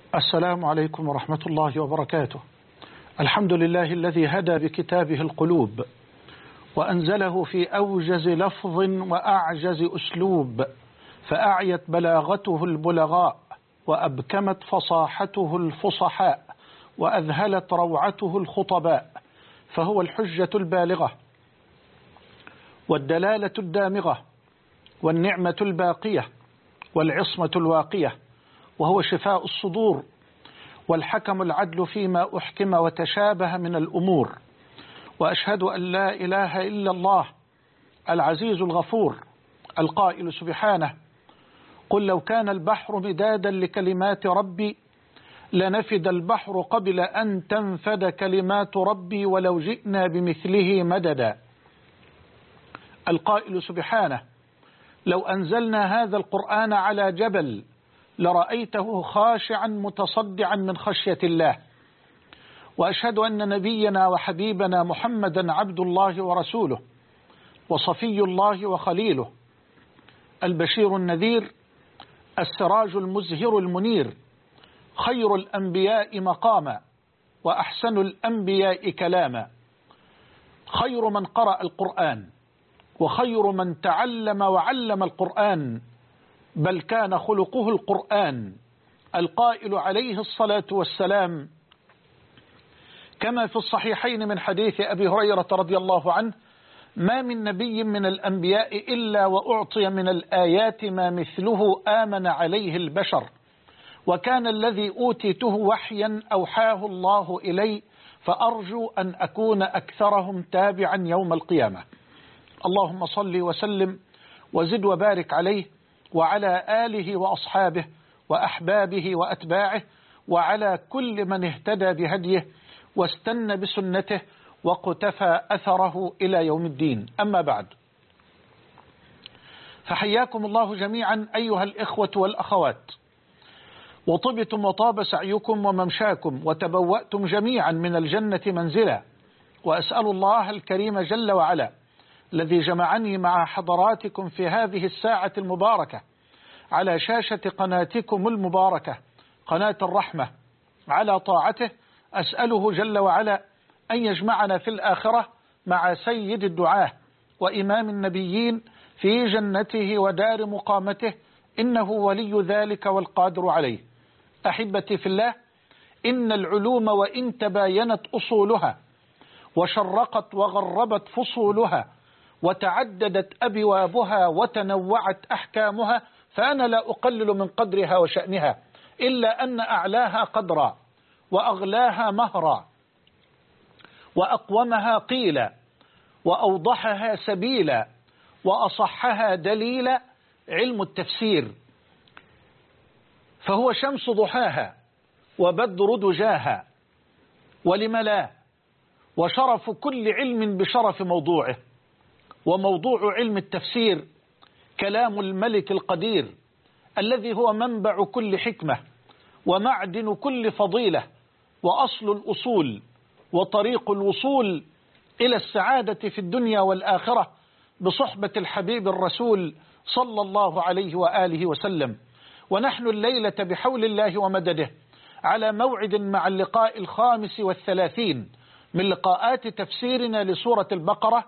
السلام عليكم ورحمة الله وبركاته. الحمد لله الذي هدى بكتابه القلوب وأنزله في أوجز لفظ وأعجز أسلوب، فأعيت بلاغته البلغاء وأبكمت فصاحته الفصحاء وأذهلت روعته الخطباء، فهو الحجة البالغة والدلالة الدامغة والنعمة الباقية والعصمة الواقية، وهو شفاء الصدور والحكم العدل فيما أحكم وتشابه من الأمور. وأشهد أن لا إله إلا الله العزيز الغفور القائل سبحانه: قل لو كان البحر مدادا لكلمات ربي لنفد البحر قبل أن تنفد كلمات ربي ولو جئنا بمثله مددا. القائل سبحانه: لو أنزلنا هذا القرآن على جبل لرأيته خاشعا متصدعا من خشية الله. وأشهد أن نبينا وحبيبنا محمدا عبد الله ورسوله وصفي الله وخليله، البشير النذير، السراج المزهر المنير، خير الأنبياء مقاما وأحسن الأنبياء كلاما، خير من قرأ القرآن وخير من تعلم وعلم القرآن، بل كان خلقه القرآن، القائل عليه الصلاة والسلام كما في الصحيحين من حديث أبي هريرة رضي الله عنه: ما من نبي من الأنبياء إلا وأعطي من الآيات ما مثله آمن عليه البشر، وكان الذي أوتيته وحيا أوحاه الله إلي، فأرجو أن أكون أكثرهم تابعا يوم القيامة. اللهم صل وسلم وزد وبارك عليه وعلى آله وأصحابه وأحبابه وأتباعه وعلى كل من اهتدى بهديه واستنى بسنته وقتفى أثره إلى يوم الدين. أما بعد، فحياكم الله جميعا أيها الإخوة والأخوات، وطبتم وطاب سعيكم وممشاكم وتبوأتم جميعا من الجنة منزلا، وأسأل الله الكريم جل وعلا الذي جمعني مع حضراتكم في هذه الساعة المباركة على شاشة قناتكم المباركة قناة الرحمة على طاعته، أسأله جل وعلا أن يجمعنا في الآخرة مع سيد الدعاة وإمام النبيين في جنته ودار مقامته، إنه ولي ذلك والقادر عليه. أحبتي في الله، إن العلوم وإن تباينت أصولها وشرقت وغربت فصولها وتعددت أبوابها وتنوعت أحكامها، فأنا لا أقلل من قدرها وشأنها، إلا أن أعلاها قدرا وأغلاها مهرا وأقومها قيلا وأوضحها سبيلا وأصحها دليلا علم التفسير، فهو شمس ضحاها وبدر دجاها، ولم لا، وشرف كل علم بشرف موضوعه. وموضوع علم التفسير كلام الملك القدير الذي هو منبع كل حكمة ومعدن كل فضيلة وأصل الأصول وطريق الوصول إلى السعادة في الدنيا والآخرة بصحبة الحبيب الرسول صلى الله عليه وآله وسلم. ونحن الليلة بحول الله ومدده على موعد مع اللقاء 35 من لقاءات تفسيرنا لسورة البقرة،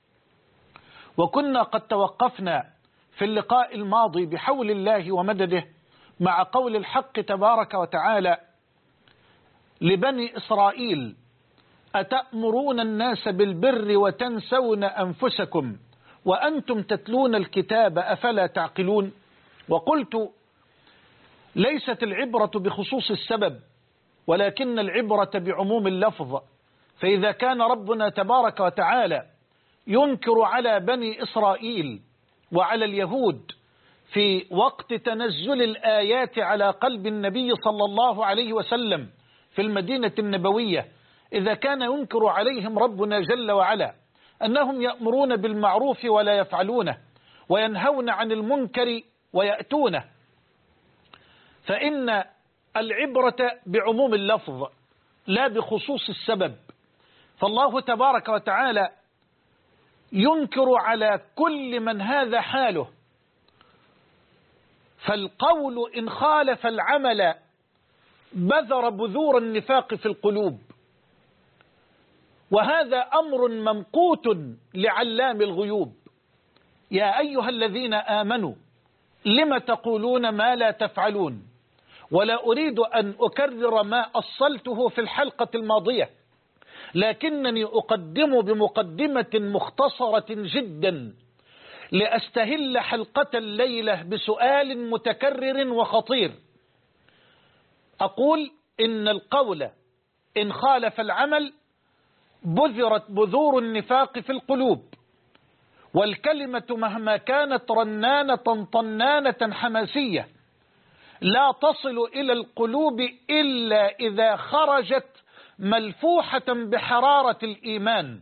وكنا قد توقفنا في اللقاء الماضي بحول الله ومدده مع قول الحق تبارك وتعالى لبني إسرائيل: أتأمرون الناس بالبر وتنسون أنفسكم وأنتم تتلون الكتاب أفلا تعقلون. وقلت: ليست العبرة بخصوص السبب، ولكن العبرة بعموم اللفظ، فإذا كان ربنا تبارك وتعالى ينكر على بني إسرائيل وعلى اليهود في وقت تنزل الآيات على قلب النبي صلى الله عليه وسلم في المدينة النبوية، إذا كان ينكر عليهم ربنا جل وعلا أنهم يأمرون بالمعروف ولا يفعلونه وينهون عن المنكر ويأتونه، فإن العبرة بعموم اللفظ لا بخصوص السبب. فالله تبارك وتعالى ينكر على كل من هذا حاله، فالقول إن خالف العمل بذر بذور النفاق في القلوب، وهذا أمر ممقوت لعلام الغيوب. يا أيها الذين آمنوا لم تقولون ما لا تفعلون. ولا أريد أن أكرر ما أصلته في الحلقة الماضية، لكنني أقدم بمقدمة مختصرة جدا لأستهل حلقة الليلة بسؤال متكرر وخطير. أقول إن القول إن خالف العمل بذرت بذور النفاق في القلوب، والكلمة مهما كانت رنانة طنانة حماسية لا تصل إلى القلوب إلا إذا خرجت ملفوحة بحرارة الإيمان،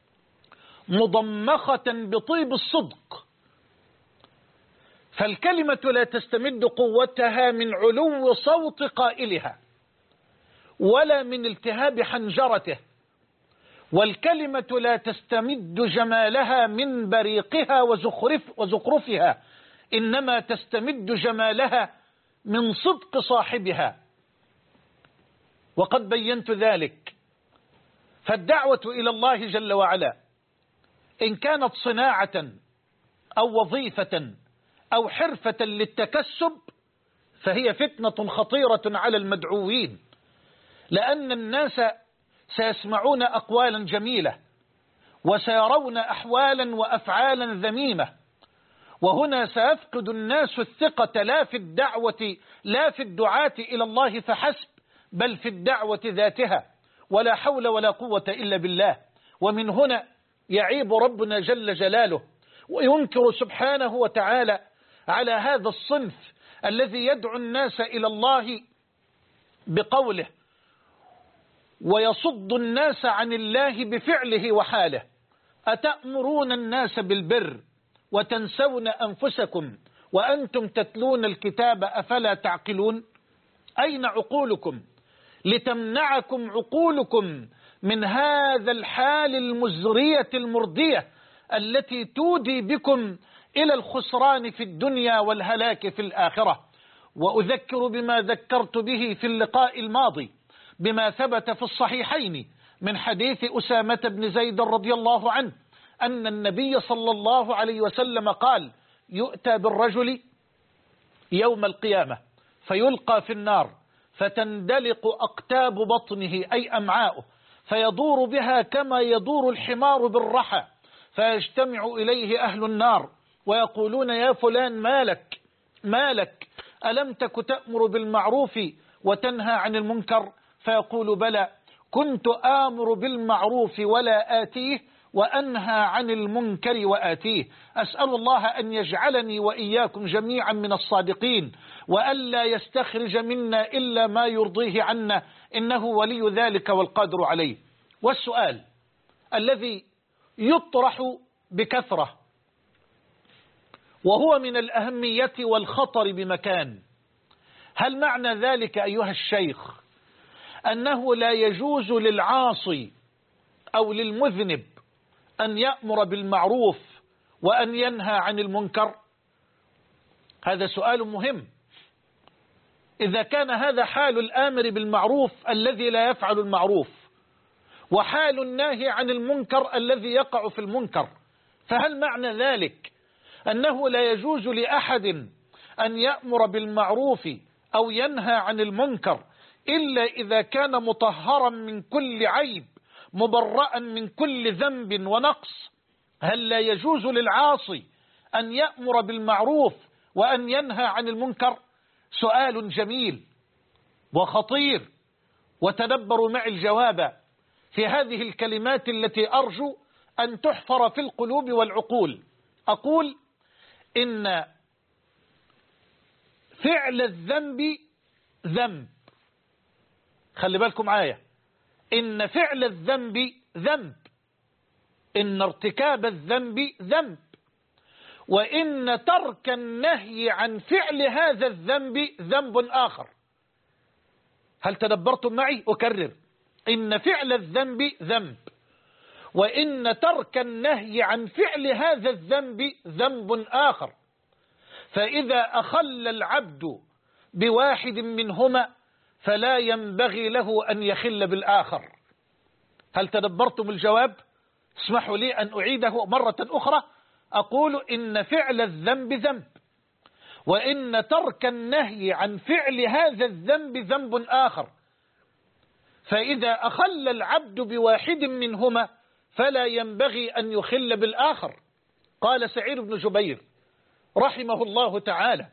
مضمخة بطيب الصدق. فالكلمة لا تستمد قوتها من علو صوت قائلها ولا من التهاب حنجرته، والكلمة لا تستمد جمالها من بريقها وزخرفها، إنما تستمد جمالها من صدق صاحبها، وقد بينت ذلك. فالدعوة إلى الله جل وعلا إن كانت صناعة أو وظيفة أو حرفة للتكسب فهي فتنة خطيرة على المدعوين، لأن الناس سيسمعون أقوالا جميلة وسيرون أحوالا وأفعالا ذميمة، وهنا سيفقد الناس الثقة لا في الدعاة إلى الله فحسب، بل في الدعوة ذاتها، ولا حول ولا قوة إلا بالله. ومن هنا يعيب ربنا جل جلاله وينكر سبحانه وتعالى على هذا الصنف الذي يدعو الناس إلى الله بقوله ويصد الناس عن الله بفعله وحاله. أتأمرون الناس بالبر وتنسون أنفسكم وأنتم تتلون الكتاب أفلا تعقلون؟ أين عقولكم لتمنعكم عقولكم من هذا الحال المزرية المردية التي تودي بكم إلى الخسران في الدنيا والهلاك في الآخرة؟ وأذكر بما ذكرت به في اللقاء الماضي بما ثبت في الصحيحين من حديث أسامة بن زيد رضي الله عنه أن النبي صلى الله عليه وسلم قال: يؤتى بالرجل يوم القيامة فيلقى في النار فتندلق أقتاب بطنه أي أمعاؤه فيدور بها كما يدور الحمار بالرحى، فيجتمع إليه أهل النار ويقولون: يا فلان مالك ألم تك تأمر بالمعروف وتنهى عن المنكر؟ فيقول: بلى، كنت آمر بالمعروف ولا آتيه وأنهى عن المنكر وآتيه. أسأل الله أن يجعلني وإياكم جميعا من الصادقين، وألا يستخرج منا إلا ما يرضيه عنا، إنه ولي ذلك والقادر عليه. والسؤال الذي يطرح بكثرة وهو من الأهمية والخطر بمكان: هل معنى ذلك أيها الشيخ أنه لا يجوز للعاصي أو للمذنب أن يأمر بالمعروف وأن ينهى عن المنكر؟ هذا سؤال مهم. إذا كان هذا حال الآمر بالمعروف الذي لا يفعل المعروف وحال الناهي عن المنكر الذي يقع في المنكر، فهل معنى ذلك أنه لا يجوز لأحد أن يأمر بالمعروف أو ينهى عن المنكر إلا إذا كان مطهرا من كل عيب مبرأ من كل ذنب ونقص؟ هل لا يجوز للعاصي أن يأمر بالمعروف وأن ينهى عن المنكر؟ سؤال جميل وخطير، وتدبروا معي الجواب في هذه الكلمات التي أرجو أن تحفر في القلوب والعقول. أقول إن فعل الذنب ذنب. خلي بالكم معايا، إن فعل الذنب ذنب، إن ارتكاب الذنب ذنب، وإن ترك النهي عن فعل هذا الذنب ذنب آخر. هل تدبرتم معي؟ أكرر: إن فعل الذنب ذنب، وإن ترك النهي عن فعل هذا الذنب ذنب آخر. فإذا أخل العبد بواحد منهما فلا ينبغي له أن يخل بالآخر. هل تدبرتم الجواب؟ اسمحوا لي أن أعيده مرة أخرى. أقول إن فعل الذنب ذنب، وإن ترك النهي عن فعل هذا الذنب ذنب آخر، فإذا أخل العبد بواحد منهما فلا ينبغي أن يخل بالآخر. قال سعيد بن جبير رحمه الله تعالى،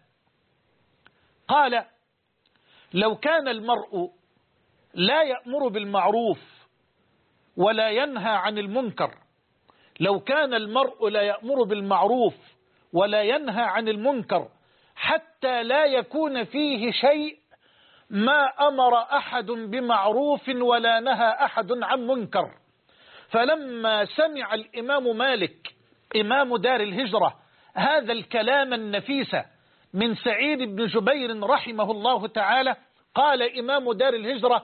قال: لو كان المرء لا يأمر بالمعروف ولا ينهى عن المنكر، لو كان المرء لا يأمر بالمعروف ولا ينهى عن المنكر حتى لا يكون فيه شيء ما أمر أحد بمعروف ولا نهى أحد عن منكر. فلما سمع الإمام مالك إمام دار الهجرة هذا الكلام النفيس من سعيد بن جبير رحمه الله تعالى، قال إمام دار الهجرة: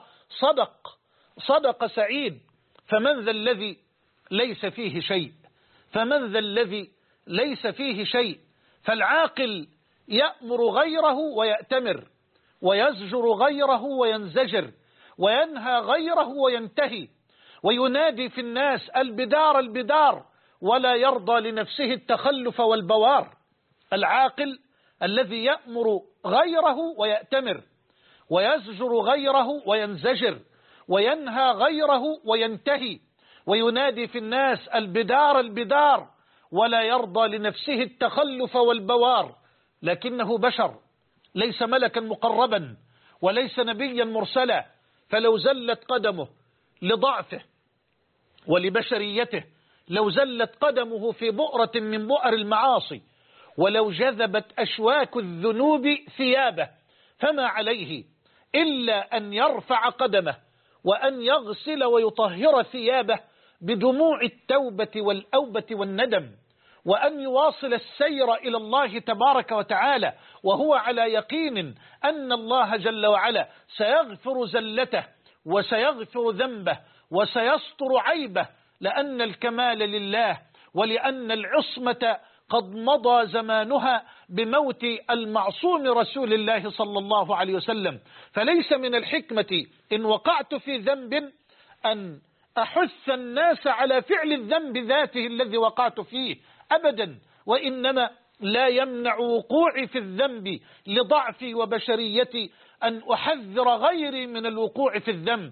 صدق سعيد، فمن ذا الذي ليس فيه شيء، فمن ذا الذي ليس فيه شيء. فالعاقل يأمر غيره ويأتمر، ويزجر غيره وينزجر، وينهى غيره وينتهي، وينادي في الناس البدار البدار، ولا يرضى لنفسه التخلف والبوار. العاقل الذي يأمر غيره ويأتمر، ويزجر غيره وينزجر، وينهى غيره وينتهي، وينادي في الناس البدار البدار، ولا يرضى لنفسه التخلف والبوار، لكنه بشر، ليس ملكا مقربا وليس نبيا مرسلا، فلو زلت قدمه لضعفه ولبشريته، لو زلت قدمه في بؤرة من بؤر المعاصي، ولو جذبت أشواك الذنوب ثيابه، فما عليه إلا أن يرفع قدمه وأن يغسل ويطهر ثيابه بدموع التوبة والأوبة والندم، وأن يواصل السير إلى الله تبارك وتعالى وهو على يقين أن الله جل وعلا سيغفر زلته وسيغفر ذنبه وسيستر عيبه، لأن الكمال لله، ولأن العصمة قد مضى زمانها بموت المعصوم رسول الله صلى الله عليه وسلم. فليس من الحكمة إن وقعت في ذنب أن أحث الناس على فعل الذنب ذاته الذي وقعت فيه أبدا، وإنما لا يمنع وقوعي في الذنب لضعفي وبشريتي أن أحذر غيري من الوقوع في الذنب.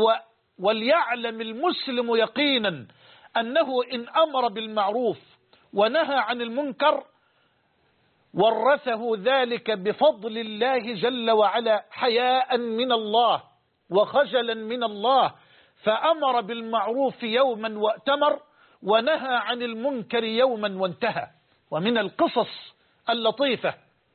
وليعلم المسلم يقينا أنه إن أمر بالمعروف ونهى عن المنكر ورثه ذلك بفضل الله جل وعلا حياء من الله وخجلا من الله، فأمر بالمعروف يوما وأتمر، ونهى عن المنكر يوما وانتهى. ومن القصص اللطيفة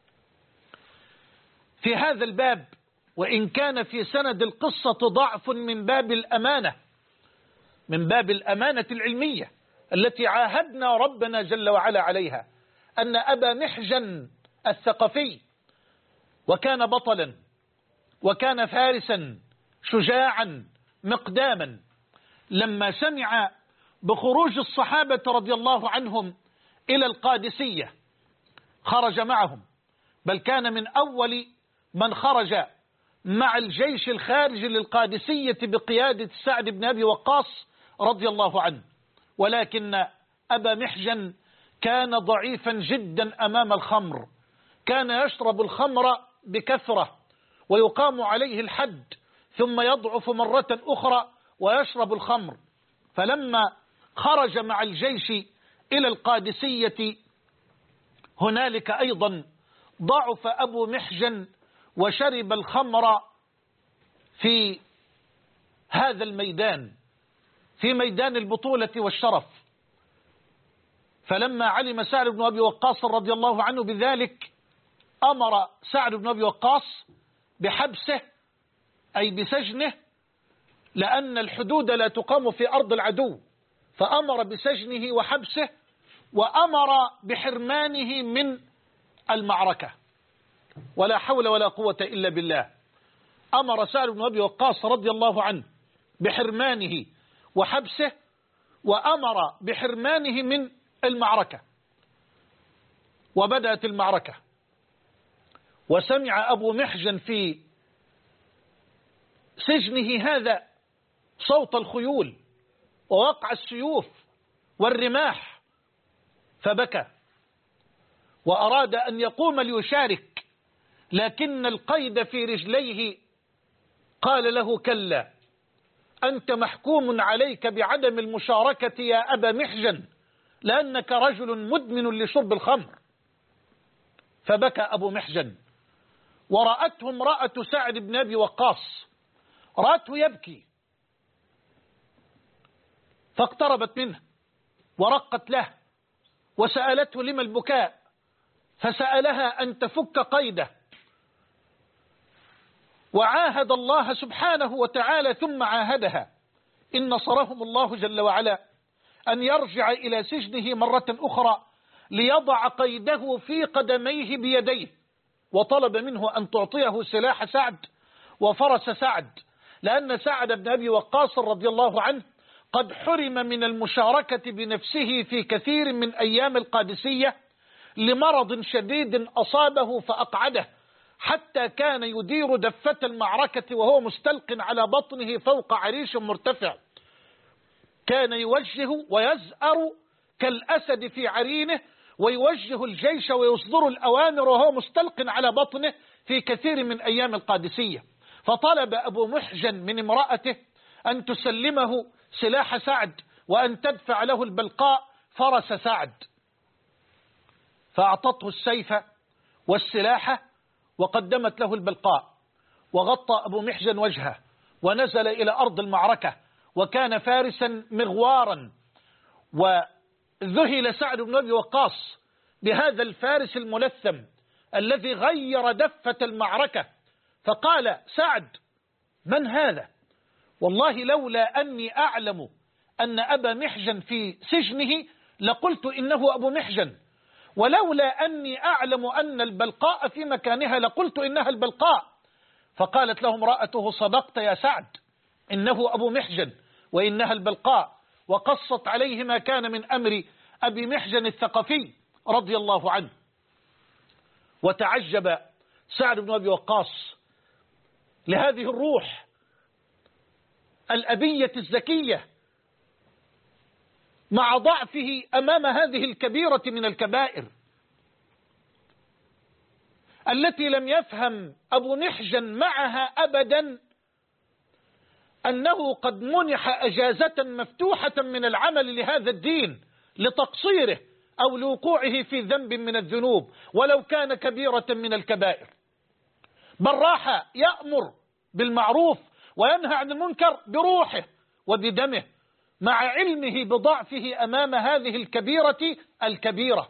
في هذا الباب، وإن كان في سند القصة ضعف من باب الأمانة، من باب الأمانة العلمية التي عاهدنا ربنا جل وعلا عليها، أن أبا محجن الثقفي، وكان بطلا وكان فارسا شجاعا مقداما، لما سمع بخروج الصحابة رضي الله عنهم إلى القادسية خرج معهم، بل كان من أول من خرج مع الجيش الخارج للقادسية بقيادة سعد بن أبي وقاص رضي الله عنه. ولكن أبا محجن كان ضعيفا جدا أمام الخمر، كان يشرب الخمر بكثرة ويقام عليه الحد، ثم يضعف مرة أخرى ويشرب الخمر. فلما خرج مع الجيش إلى القادسية هنالك أيضا ضعف أبو محجن وشرب الخمر في هذا الميدان، في ميدان البطولة والشرف. فلما علم سعد بن أبي وقاص رضي الله عنه بذلك أمر سعد بن أبي وقاص بحبسه، أي بسجنه، لأن الحدود لا تقام في أرض العدو، فأمر بسجنه وحبسه، وأمر بحرمانه من المعركة. ولا حول ولا قوة إلا بالله. أمر سعد بن أبي وقاص رضي الله عنه بحرمانه وحبسه، وأمر بحرمانه من المعركة. وبدأت المعركة، وسمع أبو محجن في سجنه هذا صوت الخيول ووقع السيوف والرماح، فبكى وأراد أن يقوم ليشارك، لكن القيد في رجليه قال له: كلا، أنت محكوم عليك بعدم المشاركة يا أبا محجن، لأنك رجل مدمن لشرب الخمر. فبكى أبو محجن، ورأته امرأة سعد بن أبي وقاص، رأته يبكي فاقتربت منه ورقت له وسألته: لما البكاء؟ فسألها أن تفك قيده، وعاهد الله سبحانه وتعالى ثم عاهدها إن نصرهم الله جل وعلا أن يرجع إلى سجنه مرة أخرى ليضع قيده في قدميه بيديه، وطلب منه أن تعطيه سلاح سعد وفرس سعد، لأن سعد بن أبي وقاص رضي الله عنه قد حرم من المشاركة بنفسه في كثير من أيام القادسية لمرض شديد أصابه فأقعده، حتى كان يدير دفة المعركة وهو مستلق على بطنه فوق عريش مرتفع، كان يوجه ويزأر كالأسد في عرينه، ويوجه الجيش ويصدر الأوامر وهو مستلق على بطنه في كثير من أيام القادسية. فطلب أبو محجن من امرأته أن تسلمه سلاح سعد وأن تدفع له البلقاء فرس سعد، فأعطته السيف والسلاح وقدمت له البلقاء، وغطى أبو محجن وجهه ونزل إلى أرض المعركة، وكان فارسا مغوارا. وذهل سعد بن أبي وقاص بهذا الفارس الملثم الذي غير دفة المعركة، فقال سعد: من هذا؟ والله لولا أني أعلم أن أبا محجن في سجنه لقلت إنه أبو محجن، ولولا أني أعلم أن البلقاء في مكانها لقلت إنها البلقاء. فقالت له امرأته: صدقت يا سعد، إنه أبو محجن وإنها البلقاء، وقصت عليه ما كان من أمر أبي محجن الثقفي رضي الله عنه. وتعجب سعد بن أبي وقاص لهذه الروح الأبية الزكية مع ضعفه أمام هذه الكبيرة من الكبائر التي لم يفهم أبو محجن معها أبدا أنه قد منح أجازة مفتوحة من العمل لهذا الدين لتقصيره أو لوقوعه في ذنب من الذنوب ولو كان كبيرة من الكبائر، بل راح يأمر بالمعروف وينهى عن المنكر بروحه وبدمه مع علمه بضعفه أمام هذه الكبيرة الكبيرة.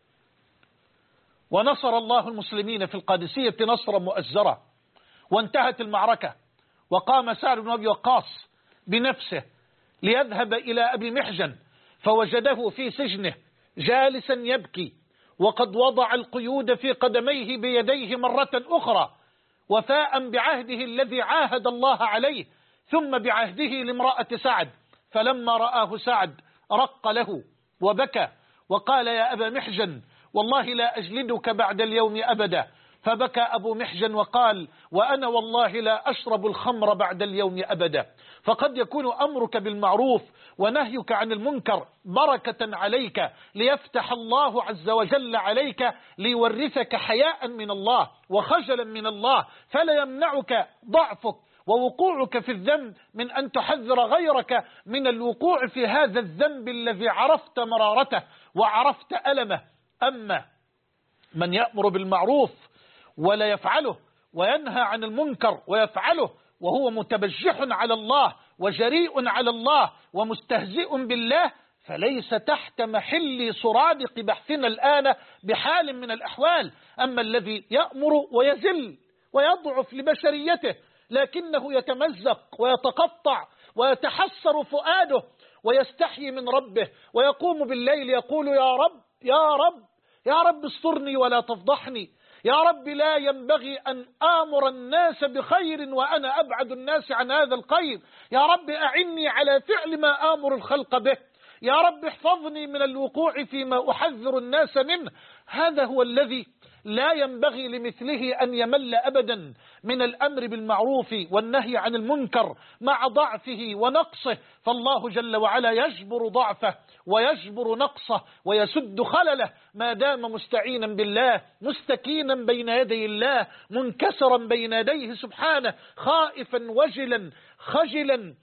ونصر الله المسلمين في القادسية نصرا مؤزرا، وانتهت المعركة، وقام سعد بن أبي وقاص بنفسه ليذهب إلى أبي محجن، فوجده في سجنه جالسا يبكي، وقد وضع القيود في قدميه بيديه مرة أخرى، وفاء بعهده الذي عاهد الله عليه ثم بعهده لامرأة سعد. فلما رآه سعد رق له وبكى وقال: يا أبا محجن، والله لا أجلدك بعد اليوم أبدا. فبكى أبو محجن وقال: وأنا والله لا أشرب الخمر بعد اليوم أبدا. فقد يكون أمرك بالمعروف ونهيك عن المنكر بركة عليك، ليفتح الله عز وجل عليك، ليورثك حياء من الله وخجلا من الله، فلا يمنعك ضعفك ووقوعك في الذنب من أن تحذر غيرك من الوقوع في هذا الذنب الذي عرفت مرارته وعرفت ألمه. أما من يأمر بالمعروف ولا يفعله، وينهى عن المنكر ويفعله، وهو متبجح على الله وجريء على الله ومستهزئ بالله، فليس تحت محل سرادق بحثنا الآن بحال من الأحوال. أما الذي يأمر ويزل ويضعف لبشريته لكنه يتمزق ويتقطع ويتحسر فؤاده ويستحيي من ربه، ويقوم بالليل يقول: يا رب يا رب يا رب استرني ولا تفضحني، يا رب لا ينبغي أن آمر الناس بخير وأنا أبعد الناس عن هذا الخير، يا رب أعني على فعل ما آمر الخلق به، يا رب احفظني من الوقوع فيما أحذر الناس منه. هذا هو الذي لا ينبغي لمثله أن يمل أبدا من الأمر بالمعروف والنهي عن المنكر مع ضعفه ونقصه، فالله جل وعلا يجبر ضعفه ويجبر نقصه ويسد خلله ما دام مستعينا بالله، مستكينا بين يدي الله، منكسرا بين يديه سبحانه، خائفا وجلا خجلا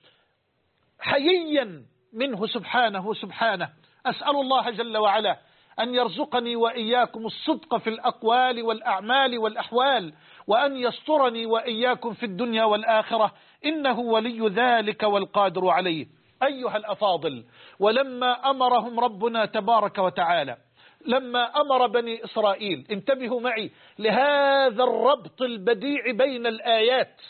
حييا منه سبحانه. أسأل الله جل وعلا أن يرزقني وإياكم الصدق في الأقوال والأعمال والأحوال، وأن يسترني وإياكم في الدنيا والآخرة، إنه ولي ذلك والقادر عليه. أيها الأفاضل، ولما أمرهم ربنا تبارك وتعالى، لما أمر بني إسرائيل، انتبهوا معي لهذا الربط البديع بين الآيات،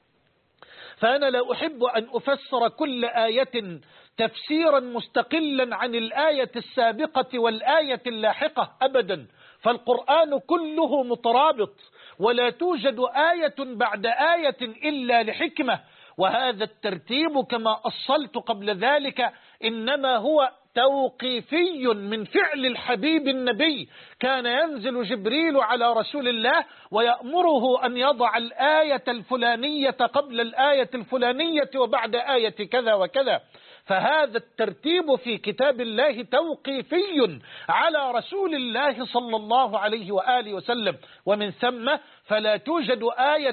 فأنا لا أحب أن أفسر كل آية تفسيرا مستقلا عن الآية السابقة والآية اللاحقة أبدا، فالقرآن كله مترابط، ولا توجد آية بعد آية إلا لحكمة، وهذا الترتيب كما أصلت قبل ذلك إنما هو توقيفي من فعل الحبيب النبي. كان ينزل جبريل على رسول الله ويأمره أن يضع الآية الفلانية قبل الآية الفلانية وبعد آية كذا وكذا، فهذا الترتيب في كتاب الله توقيفي على رسول الله صلى الله عليه وآله وسلم، ومن ثم فلا توجد آية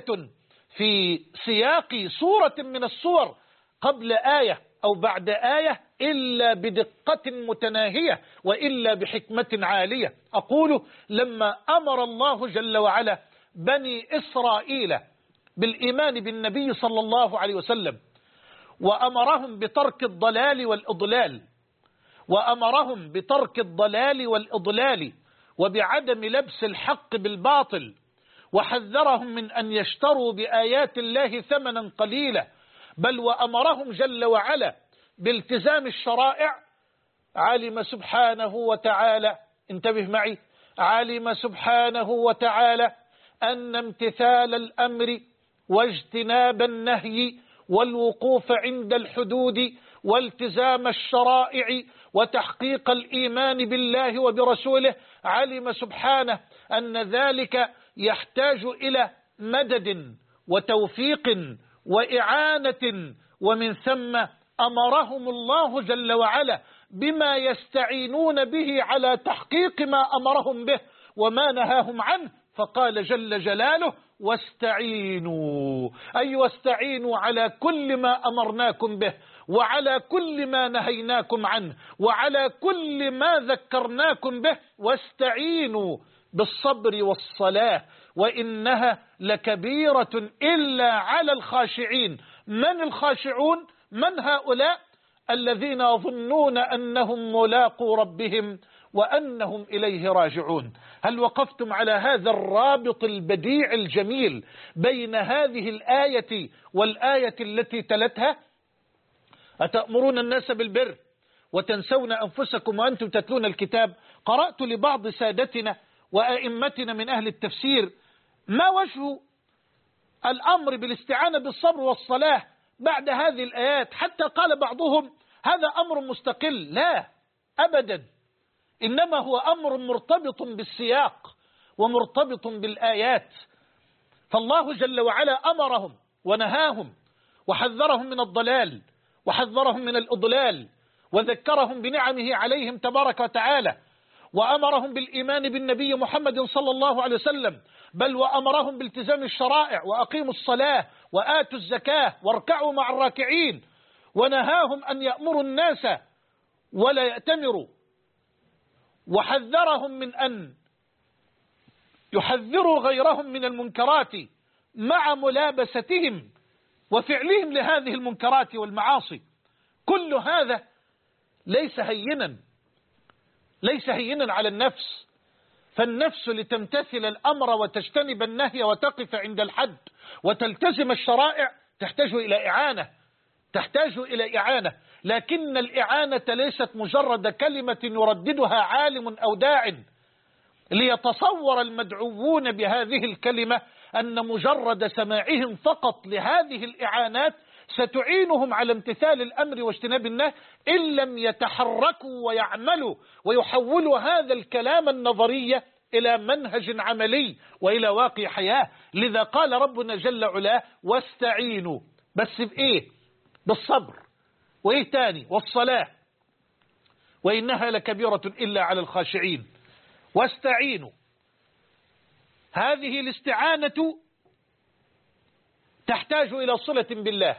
في سياق سورة من السور قبل آية أو بعد آية إلا بدقة متناهية وإلا بحكمة عالية. أقول لما أمر الله جل وعلا بني إسرائيل بالإيمان بالنبي صلى الله عليه وسلم، وأمرهم بترك الضلال والإضلال، وأمرهم بترك الضلال والإضلال وبعدم لبس الحق بالباطل، وحذرهم من أن يشتروا بآيات الله ثمنا قليلا، بل وأمرهم جل وعلا بالتزام الشرائع، علم سبحانه وتعالى، انتبه معي، علم سبحانه وتعالى أن امتثال الأمر واجتناب النهي والوقوف عند الحدود والتزام الشرائع وتحقيق الإيمان بالله وبرسوله، علم سبحانه أن ذلك يحتاج إلى مدد وتوفيق وإعانة، ومن ثم أمرهم الله جل وعلا بما يستعينون به على تحقيق ما أمرهم به وما نهاهم عنه، فقال جل جلاله واستعينوا، أي واستعينوا على كل ما أمرناكم به وعلى كل ما نهيناكم عنه وعلى كل ما ذكرناكم به، واستعينوا بالصبر والصلاة وإنها لكبيرة إلا على الخاشعين. من الخاشعون؟ من هؤلاء؟ الذين يظنون أنهم ملاقو ربهم وأنهم إليه راجعون. هل وقفتم على هذا الرابط البديع الجميل بين هذه الآية والآية التي تلتها؟ أتأمرون الناس بالبر وتنسون أنفسكم وأنتم تتلون الكتاب. قرأت لبعض سادتنا وأئمتنا من أهل التفسير ما وجه الأمر بالاستعانة بالصبر والصلاة بعد هذه الآيات، حتى قال بعضهم هذا أمر مستقل. لا أبدا، إنما هو أمر مرتبط بالسياق ومرتبط بالآيات، فالله جل وعلا أمرهم ونهاهم وحذرهم من الضلال وحذرهم من الإضلال وذكرهم بنعمه عليهم تبارك وتعالى، وأمرهم بالإيمان بالنبي محمد صلى الله عليه وسلم، بل وأمرهم بالتزام الشرائع وأقيموا الصلاة وآتوا الزكاة واركعوا مع الراكعين، ونهاهم أن يأمروا الناس ولا يأتمروا، وحذرهم من أن يحذروا غيرهم من المنكرات مع ملابستهم وفعلهم لهذه المنكرات والمعاصي. كل هذا ليس هينا على النفس، فالنفس لتمتثل الأمر وتجتنب النهي وتقف عند الحد وتلتزم الشرائع تحتاج إلى إعانة، لكن الإعانة ليست مجرد كلمة يرددها عالم أو داع ليتصور المدعوون بهذه الكلمة أن مجرد سماعهم فقط لهذه الإعانات ستعينهم على امتثال الأمر واجتناب النهي، إن لم يتحركوا ويعملوا ويحولوا هذا الكلام النظري إلى منهج عملي وإلى واقع حياة. لذا قال ربنا جل علاه واستعينوا، بس بإيه؟ بالصبر. وإيه تاني؟ والصلاة، وإنها لكبيرة إلا على الخاشعين. واستعينوا، هذه الاستعانة تحتاج إلى صلة بالله،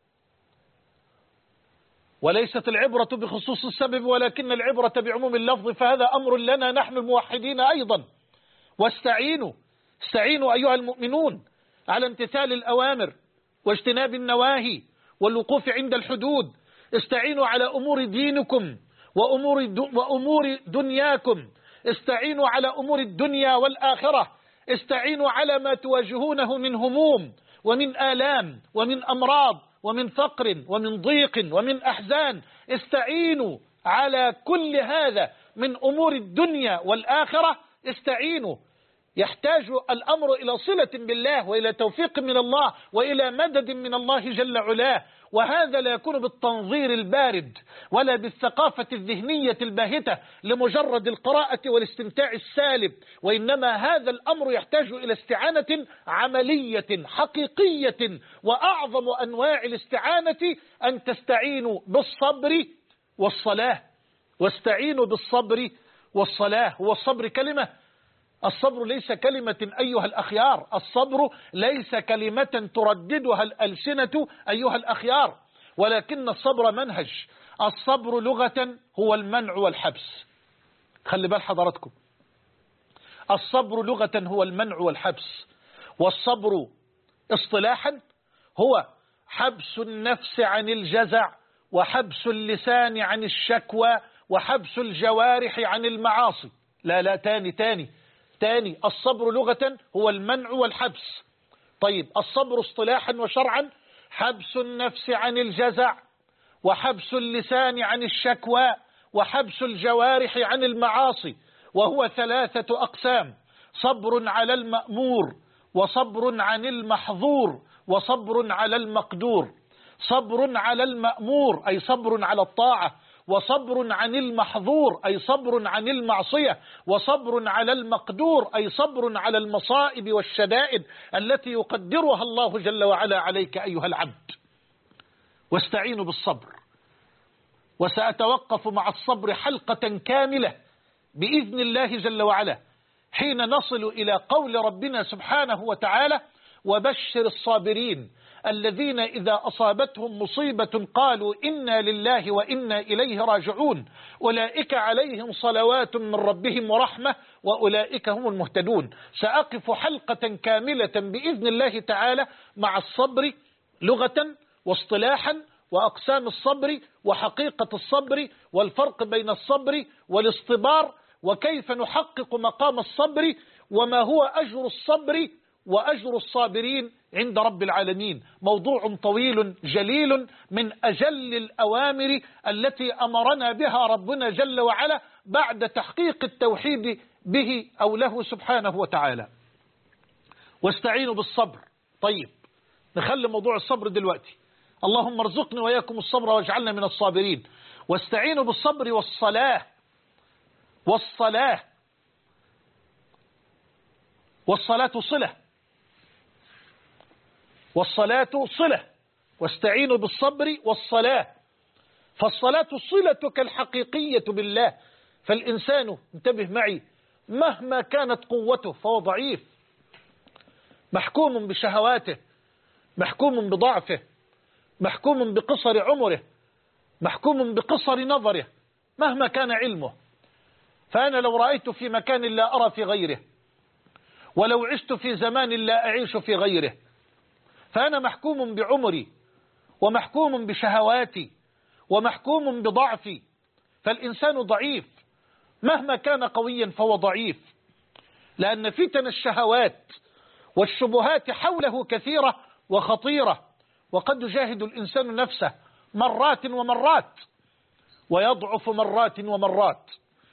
وليست العبرة بخصوص السبب ولكن العبرة بعموم اللفظ، فهذا أمر لنا نحن الموحدين أيضا. واستعينوا، استعينوا أيها المؤمنون على امتثال الأوامر واجتناب النواهي والوقوف عند الحدود. استعينوا على أمور دينكم وأمور دنياكم. استعينوا على أمور الدنيا والآخرة. استعينوا على ما تواجهونه من هموم ومن آلام ومن أمراض ومن فقر ومن ضيق ومن أحزان. استعينوا على كل هذا من أمور الدنيا والآخرة. استعينوا. يحتاج الأمر إلى صلة بالله وإلى توفيق من الله وإلى مدد من الله جل علاه، وهذا لا يكون بالتنظير البارد ولا بالثقافة الذهنية الباهتة لمجرد القراءة والاستمتاع السالب، وإنما هذا الأمر يحتاج إلى استعانة عملية حقيقية. وأعظم أنواع الاستعانة أن تستعينوا بالصبر والصلاة. واستعينوا بالصبر والصلاة. هو الصبر كلمة؟ الصبر ليس كلمة أيها الأخيار، الصبر ليس كلمة ترددها الألسنة أيها الأخيار، ولكن الصبر منهج. الصبر لغة هو المنع والحبس. خلي بال حضراتكم، الصبر لغة هو المنع والحبس، والصبر اصطلاحا هو حبس النفس عن الجزع، وحبس اللسان عن الشكوى، وحبس الجوارح عن المعاصي. لا تاني الصبر لغة هو المنع والحبس. طيب الصبر اصطلاحا وشرعا حبس النفس عن الجزع، وحبس اللسان عن الشكوى، وحبس الجوارح عن المعاصي، وهو 3 أقسام: صبر على المأمور، وصبر عن المحظور، وصبر على المقدور. صبر على المأمور أي صبر على الطاعة، وصبر عن المحظور أي صبر عن المعصية، وصبر على المقدور أي صبر على المصائب والشدائد التي يقدرها الله جل وعلا عليك أيها العبد. واستعينوا بالصبر. وسأتوقف مع الصبر حلقة كاملة بإذن الله جل وعلا حين نصل إلى قول ربنا سبحانه وتعالى: وبشر الصابرين الذين إذا أصابتهم مصيبة قالوا إنا لله وإنا إليه راجعون أولئك عليهم صلوات من ربهم ورحمة وأولئك هم المهتدون. سأقف حلقة كاملة بإذن الله تعالى مع الصبر لغة واصطلاحا، وأقسام الصبر، وحقيقة الصبر، والفرق بين الصبر والاصطبار، وكيف نحقق مقام الصبر، وما هو أجر الصبر وأجر الصابرين عند رب العالمين. موضوع طويل جليل من أجل الأوامر التي أمرنا بها ربنا جل وعلا بعد تحقيق التوحيد به أو له سبحانه وتعالى. واستعينوا بالصبر. طيب نخلي موضوع الصبر دلوقتي. اللهم ارزقني وإياكم الصبر واجعلنا من الصابرين. واستعينوا بالصبر والصلاة. والصلاة صلة. والصلاة صلة. واستعينوا بالصبر والصلاة. فالصلاة صلتك الحقيقية بالله. فالإنسان، انتبه معي، مهما كانت قوته فهو ضعيف، محكوم بشهواته، محكوم بضعفه، محكوم بقصر عمره، محكوم بقصر نظره، مهما كان علمه. فأنا لو رأيت في مكان لا أرى في غيره، ولو عشت في زمان لا أعيش في غيره، فأنا محكوم بعمري ومحكوم بشهواتي ومحكوم بضعفي. فالإنسان ضعيف مهما كان قويا فهو ضعيف، لأن فتن الشهوات والشبهات حوله كثيرة وخطيرة، وقد يجاهد الإنسان نفسه مرات ومرات ويضعف مرات ومرات.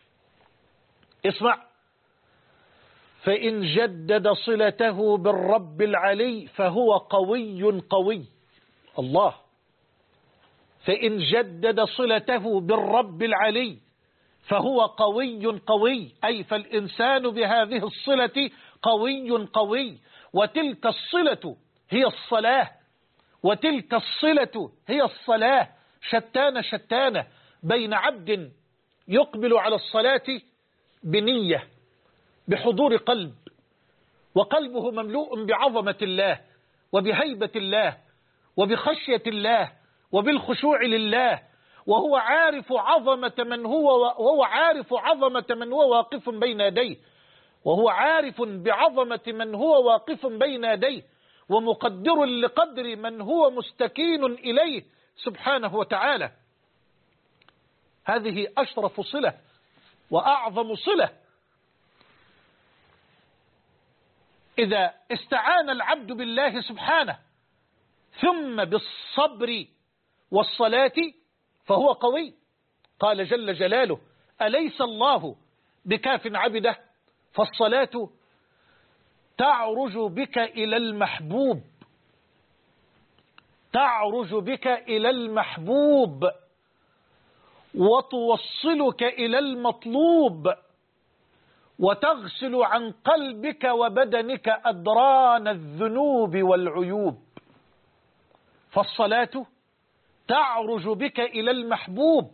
اسمع: فإن جدد صلته بالرب العلي فهو قوي. الله. فإن جدد صلته بالرب العلي فهو قوي، أي فالإنسان بهذه الصلة قوي، وتلك الصلة هي الصلاة، وتلك الصلة هي الصلاة. شتان بين عبد يقبل على الصلاة بنية، بحضور قلب، وقلبه مملوء بعظمة الله وبهيبة الله وبخشية الله وبالخشوع لله، وهو عارف عظمة من هو واقف بين يديه، وهو عارف بعظمة من هو واقف بين يديه، ومقدر لقدر من هو مستكين إليه سبحانه وتعالى. هذه أشرف صلة وأعظم صلة. إذا استعان العبد بالله سبحانه ثم بالصبر والصلاة فهو قوي. قال جل جلاله: أليس الله بكاف عبده؟ فالصلاة تعرج بك إلى المحبوب، تعرج بك إلى المحبوب، وتوصلك إلى المطلوب، وتغسل عن قلبك وبدنك أدران الذنوب والعيوب. فالصلاة تعرج بك إلى المحبوب،